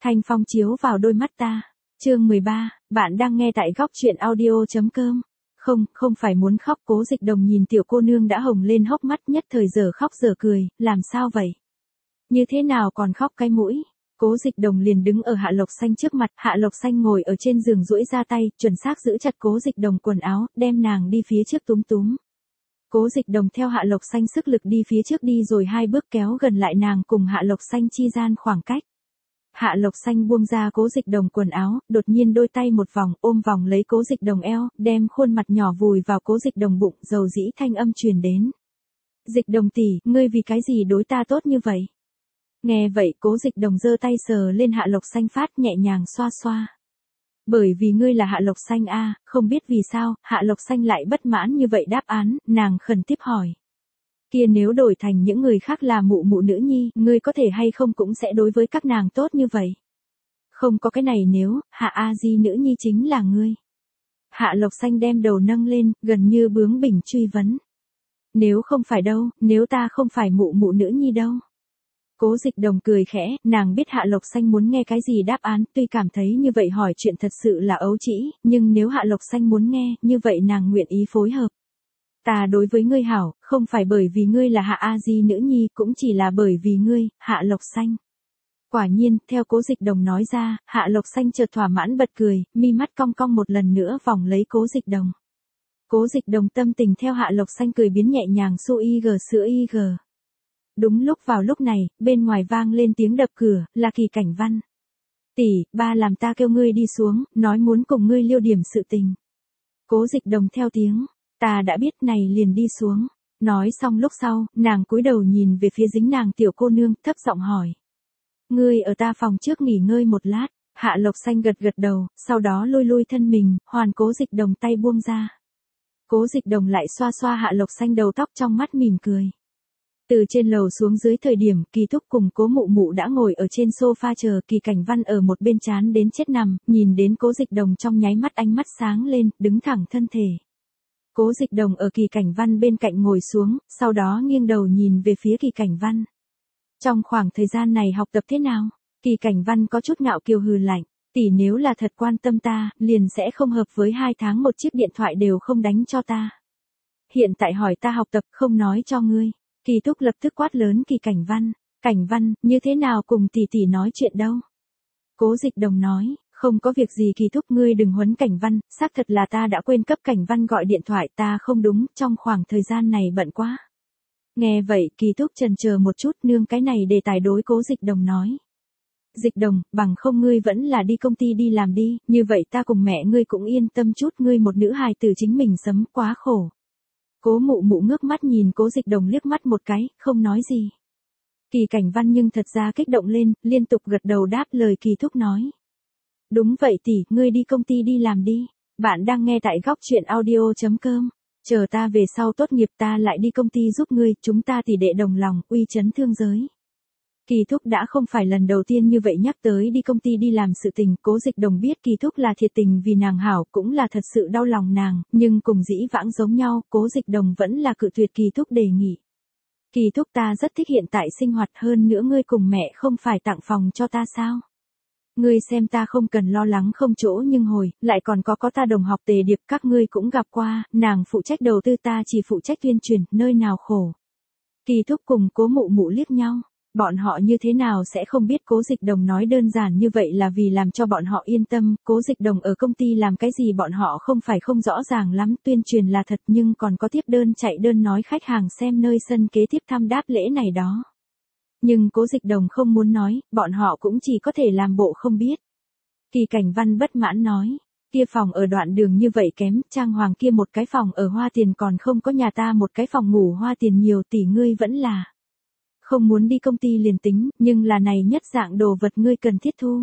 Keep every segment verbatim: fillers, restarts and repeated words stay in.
Thanh phong chiếu vào đôi mắt ta. Chương mười ba, bạn đang nghe tại góc truyện audio.com. Không, không phải muốn khóc. Cố Dịch Đồng nhìn tiểu cô nương đã hồng lên hốc mắt, nhất thời giờ khóc giờ cười, làm sao vậy? Như thế nào còn khóc cái mũi? Cố Dịch Đồng liền đứng ở Hạ Lộc Xanh trước mặt, Hạ Lộc Xanh ngồi ở trên giường duỗi ra tay, chuẩn xác giữ chặt Cố Dịch Đồng quần áo, đem nàng đi phía trước túm túm. Cố Dịch Đồng theo Hạ Lộc Xanh sức lực đi phía trước đi rồi hai bước kéo gần lại nàng cùng Hạ Lộc Xanh chi gian khoảng cách. Hạ Lộc Xanh buông ra Cố Dịch Đồng quần áo, đột nhiên đôi tay một vòng ôm vòng lấy Cố Dịch Đồng eo, đem khuôn mặt nhỏ vùi vào Cố Dịch Đồng bụng, dầu dĩ thanh âm truyền đến. Dịch Đồng tỷ, ngươi vì cái gì đối ta tốt như vậy? Nghe vậy Cố Dịch Đồng giơ tay sờ lên Hạ Lộc Xanh phát, nhẹ nhàng xoa xoa. Bởi vì ngươi là Hạ Lộc Xanh a, không biết vì sao, Hạ Lộc Xanh lại bất mãn như vậy đáp án, nàng khẩn tiếp hỏi. Kia nếu đổi thành những người khác là mụ mụ nữ nhi, ngươi có thể hay không cũng sẽ đối với các nàng tốt như vậy? Không có cái này nếu, Hạ A Di nữ nhi chính là ngươi. Hạ Lộc Xanh đem đầu nâng lên, gần như bướng bỉnh truy vấn. Nếu không phải đâu, nếu ta không phải mụ mụ nữ nhi đâu? Cố Dịch Đồng cười khẽ, nàng biết Hạ Lộc Xanh muốn nghe cái gì đáp án, tuy cảm thấy như vậy hỏi chuyện thật sự là ấu trĩ, nhưng nếu Hạ Lộc Xanh muốn nghe, như vậy nàng nguyện ý phối hợp. Ta đối với ngươi hảo, không phải bởi vì ngươi là Hạ A Di nữ nhi, cũng chỉ là bởi vì ngươi, Hạ Lộc Xanh. Quả nhiên, theo Cố Dịch Đồng nói ra, Hạ Lộc Xanh chợt thỏa mãn bật cười, mi mắt cong cong một lần nữa vòng lấy Cố Dịch Đồng. Cố Dịch Đồng tâm tình theo Hạ Lộc Xanh cười biến nhẹ nhàng su y g sữa y g. Đúng lúc vào lúc này, bên ngoài vang lên tiếng đập cửa, là Kỳ Cảnh Văn. Tỷ, ba làm ta kêu ngươi đi xuống, nói muốn cùng ngươi liêu điểm sự tình. Cố Dịch Đồng theo tiếng, ta đã biết này liền đi xuống. Nói xong lúc sau, nàng cúi đầu nhìn về phía dính nàng tiểu cô nương, thấp giọng hỏi. Ngươi ở ta phòng trước nghỉ ngơi một lát. Hạ Lộc Xanh gật gật đầu, sau đó lôi lôi thân mình, hoàn Cố Dịch Đồng tay buông ra. Cố Dịch Đồng lại xoa xoa Hạ Lộc Xanh đầu tóc, trong mắt mỉm cười. Từ trên lầu xuống dưới thời điểm, Kỳ Thúc cùng Cố Mụ Mụ đã ngồi ở trên sofa chờ, Kỳ Cảnh Văn ở một bên chán đến chết nằm, nhìn đến Cố Dịch Đồng trong nháy mắt ánh mắt sáng lên, đứng thẳng thân thể. Cố Dịch Đồng ở Kỳ Cảnh Văn bên cạnh ngồi xuống, sau đó nghiêng đầu nhìn về phía Kỳ Cảnh Văn. Trong khoảng thời gian này học tập thế nào? Kỳ Cảnh Văn có chút ngạo kiều hừ lạnh, tỷ nếu là thật quan tâm ta, liền sẽ không hợp với hai tháng một chiếc điện thoại đều không đánh cho ta. Hiện tại hỏi ta học tập không nói cho ngươi. Kỳ Thúc lập tức quát lớn Kỳ Cảnh Văn, Cảnh Văn, như thế nào cùng tỷ tỷ nói chuyện đâu? Cố Dịch Đồng nói, không có việc gì Kỳ Thúc, ngươi đừng huấn Cảnh Văn, xác thật là ta đã quên cấp Cảnh Văn gọi điện thoại, ta không đúng, trong khoảng thời gian này bận quá. Nghe vậy, Kỳ Thúc chần chờ một chút, nương cái này đề tài đối Cố Dịch Đồng nói. Dịch Đồng, bằng không ngươi vẫn là đi công ty đi làm đi, như vậy ta cùng mẹ ngươi cũng yên tâm chút, ngươi một nữ hài tử chính mình sấm quá khổ. Cố Mụ Mụ ngước mắt nhìn Cố Dịch Đồng liếc mắt một cái, không nói gì. Kỳ Cảnh Văn nhưng thật ra kích động lên, liên tục gật đầu đáp lời Kỳ Thúc nói. Đúng vậy tỷ, ngươi đi công ty đi làm đi. Bạn đang nghe tại góc truyện audio.com. Chờ ta về sau tốt nghiệp ta lại đi công ty giúp ngươi, chúng ta tỷ đệ đồng lòng, uy chấn thương giới. Kỳ Thúc đã không phải lần đầu tiên như vậy nhắc tới đi công ty đi làm sự tình, Cố Dịch Đồng biết Kỳ Thúc là thiệt tình vì nàng hảo, cũng là thật sự đau lòng nàng, nhưng cùng dĩ vãng giống nhau, Cố Dịch Đồng vẫn là cự tuyệt Kỳ Thúc đề nghị. Kỳ Thúc, ta rất thích hiện tại sinh hoạt, hơn nữa ngươi cùng mẹ không phải tặng phòng cho ta sao? Ngươi xem ta không cần lo lắng không chỗ nhưng hồi, lại còn có có ta đồng học Tề Điệp, các ngươi cũng gặp qua, nàng phụ trách đầu tư, ta chỉ phụ trách tuyên truyền, nơi nào khổ. Kỳ Thúc cùng Cố Mụ Mụ liếc nhau. Bọn họ như thế nào sẽ không biết Cố Dịch Đồng nói đơn giản như vậy là vì làm cho bọn họ yên tâm, Cố Dịch Đồng ở công ty làm cái gì bọn họ không phải không rõ ràng lắm, tuyên truyền là thật nhưng còn có tiếp đơn chạy đơn nói khách hàng xem nơi sân kế tiếp thăm đáp lễ này đó. Nhưng Cố Dịch Đồng không muốn nói, bọn họ cũng chỉ có thể làm bộ không biết. Kỳ Cảnh Văn bất mãn nói, kia phòng ở đoạn đường như vậy kém, trang hoàng kia một cái phòng ở hoa tiền còn không có nhà ta một cái phòng ngủ hoa tiền nhiều, tỷ ngươi vẫn là. Không muốn đi công ty liền tính, nhưng là này nhất dạng đồ vật ngươi cần thiết thu.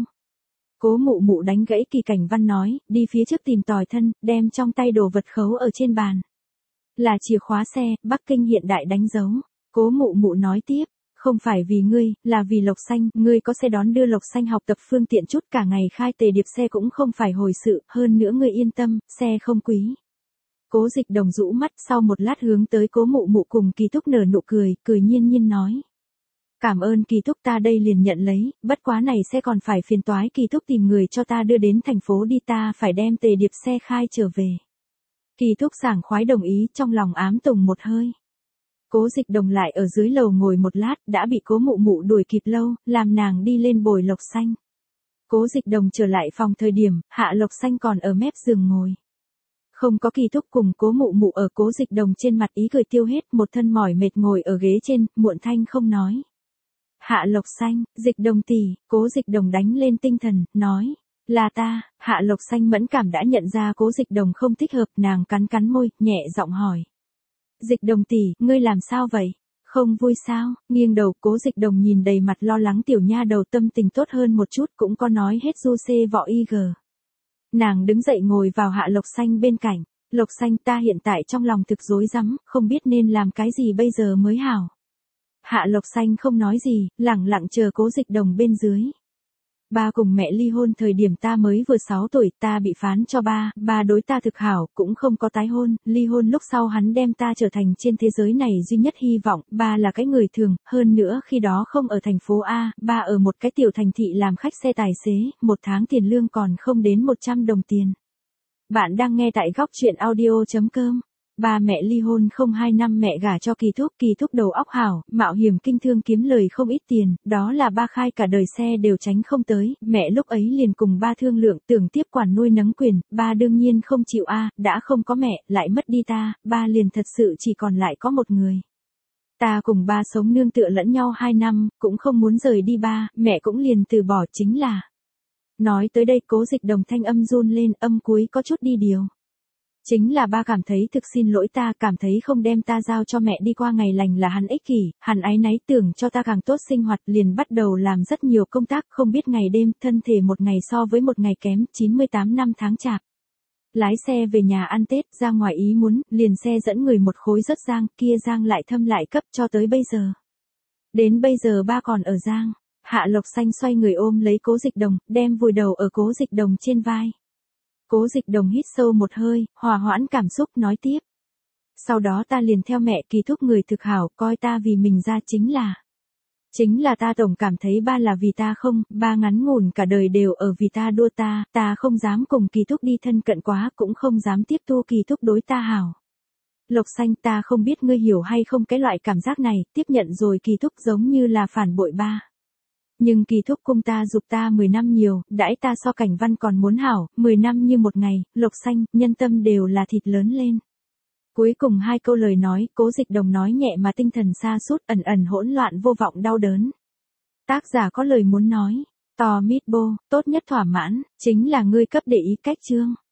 Cố Mụ Mụ đánh gãy Kỳ Cảnh Văn nói, đi phía trước tìm tòi thân, đem trong tay đồ vật khấu ở trên bàn. Là chìa khóa xe, Bắc Kinh hiện đại đánh dấu. Cố Mụ Mụ nói tiếp, không phải vì ngươi, là vì Lộc Xanh, ngươi có xe đón đưa Lộc Xanh học tập phương tiện chút, cả ngày khai Tề Điệp xe cũng không phải hồi sự, hơn nữa ngươi yên tâm, xe không quý. Cố Dịch Đồng rũ mắt, sau một lát hướng tới Cố Mụ Mụ cùng Kỳ Thúc nở nụ cười, cười nhiên nhiên nói. Cảm ơn Kỳ Thúc, ta đây liền nhận lấy, bất quá này sẽ còn phải phiền toái Kỳ Thúc tìm người cho ta đưa đến thành phố đi, ta phải đem Tề Điệp xe khai trở về. Kỳ Thúc sảng khoái đồng ý, trong lòng ám tùng một hơi. Cố Dịch Đồng lại ở dưới lầu ngồi một lát, đã bị Cố Mụ Mụ đuổi kịp lâu, làm nàng đi lên bồi Lộc Xanh. Cố Dịch Đồng trở lại phòng thời điểm, Hạ Lộc Xanh còn ở mép giường ngồi. Không có Kỳ Thúc cùng Cố Mụ Mụ ở, Cố Dịch Đồng trên mặt ý cười tiêu hết, một thân mỏi mệt ngồi ở ghế trên, muộn thanh không nói. Hạ Lộc Xanh, Dịch Đồng tỷ, Cố Dịch Đồng đánh lên tinh thần, nói, là ta. Hạ Lộc Xanh mẫn cảm đã nhận ra Cố Dịch Đồng không thích hợp, nàng cắn cắn môi, nhẹ giọng hỏi. Dịch Đồng tỷ, ngươi làm sao vậy? Không vui sao? Nghiêng đầu, Cố Dịch Đồng nhìn đầy mặt lo lắng tiểu nha đầu, tâm tình tốt hơn một chút, cũng có nói hết du xê vọ y gờ. Nàng đứng dậy ngồi vào Hạ Lộc Xanh bên cạnh. Lộc Xanh, ta hiện tại trong lòng thực rối rắm, không biết nên làm cái gì bây giờ mới hảo. Hạ Lộc Xanh không nói gì, lẳng lặng chờ Cố Dịch Đồng bên dưới. Ba cùng mẹ ly hôn thời điểm ta mới vừa sáu tuổi, ta bị phán cho ba, ba đối ta thực hảo, cũng không có tái hôn, ly hôn lúc sau hắn đem ta trở thành trên thế giới này duy nhất hy vọng, ba là cái người thường, hơn nữa khi đó không ở thành phố A, ba ở một cái tiểu thành thị làm khách xe tài xế, một tháng tiền lương còn không đến một trăm đồng tiền. Bạn đang nghe tại góc truyện audio chấm com. Ba mẹ ly hôn không hai năm mẹ gả cho Kỳ Thúc, Kỳ Thúc đầu óc hảo, mạo hiểm kinh thương kiếm lời không ít tiền, đó là ba khai cả đời xe đều tránh không tới, mẹ lúc ấy liền cùng ba thương lượng tưởng tiếp quản nuôi nấng quyền, ba đương nhiên không chịu a, đã không có mẹ, lại mất đi ta, ba liền thật sự chỉ còn lại có một người. Ta cùng ba sống nương tựa lẫn nhau hai năm, cũng không muốn rời đi ba, mẹ cũng liền từ bỏ, chính là. Nói tới đây Cố Dịch Đồng thanh âm run lên, âm cuối có chút đi điều. Chính là ba cảm thấy thực xin lỗi ta, cảm thấy không đem ta giao cho mẹ đi qua ngày lành là hắn ích kỷ, hắn áy náy tưởng cho ta càng tốt sinh hoạt, liền bắt đầu làm rất nhiều công tác, không biết ngày đêm, thân thể một ngày so với một ngày kém, chín mươi tám năm tháng chạp. Lái xe về nhà ăn Tết, ra ngoài ý muốn, liền xe dẫn người một khối rớt giang, kia giang lại thâm lại cấp cho tới bây giờ. Đến bây giờ ba còn ở giang. Hạ Lộc Xanh xoay người ôm lấy Cố Dịch Đồng, đem vùi đầu ở Cố Dịch Đồng trên vai. Cố Dịch Đồng hít sâu một hơi, hòa hoãn cảm xúc nói tiếp. Sau đó ta liền theo mẹ, Kỳ Thúc người thực hảo, coi ta vì mình ra, chính là. Chính là ta tổng cảm thấy ba là vì ta không, ba ngắn ngủn cả đời đều ở vì ta đua ta, ta không dám cùng Kỳ Thúc đi thân cận quá, cũng không dám tiếp thu Kỳ Thúc đối ta hảo. Lộc Xanh, ta không biết ngươi hiểu hay không cái loại cảm giác này, tiếp nhận rồi Kỳ Thúc giống như là phản bội ba. Nhưng Kỳ Thúc cung ta dục ta mười năm nhiều, đãi ta so Cảnh Văn còn muốn hảo, mười năm như một ngày, Lộc Xanh, nhân tâm đều là thịt lớn lên. Cuối cùng hai câu lời nói, Cố Dịch Đồng nói nhẹ mà tinh thần sa sút, ẩn ẩn hỗn loạn vô vọng đau đớn. Tác giả có lời muốn nói, tò mít bô, tốt nhất thỏa mãn, chính là ngươi cấp để ý cách chương.